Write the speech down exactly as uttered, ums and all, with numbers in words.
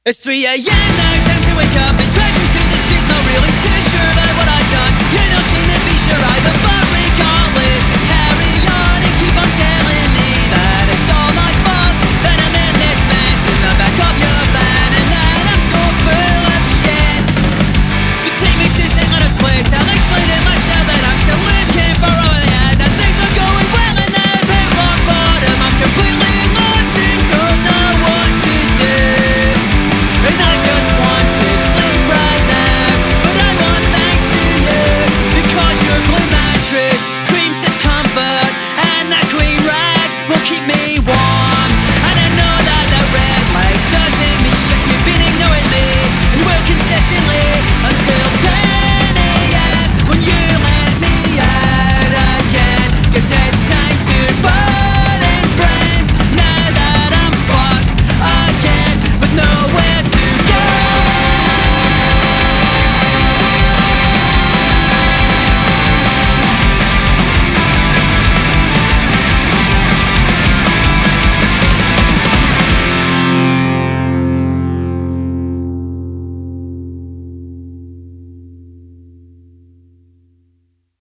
It's three a m now, time to wake up and driving through the streets, not really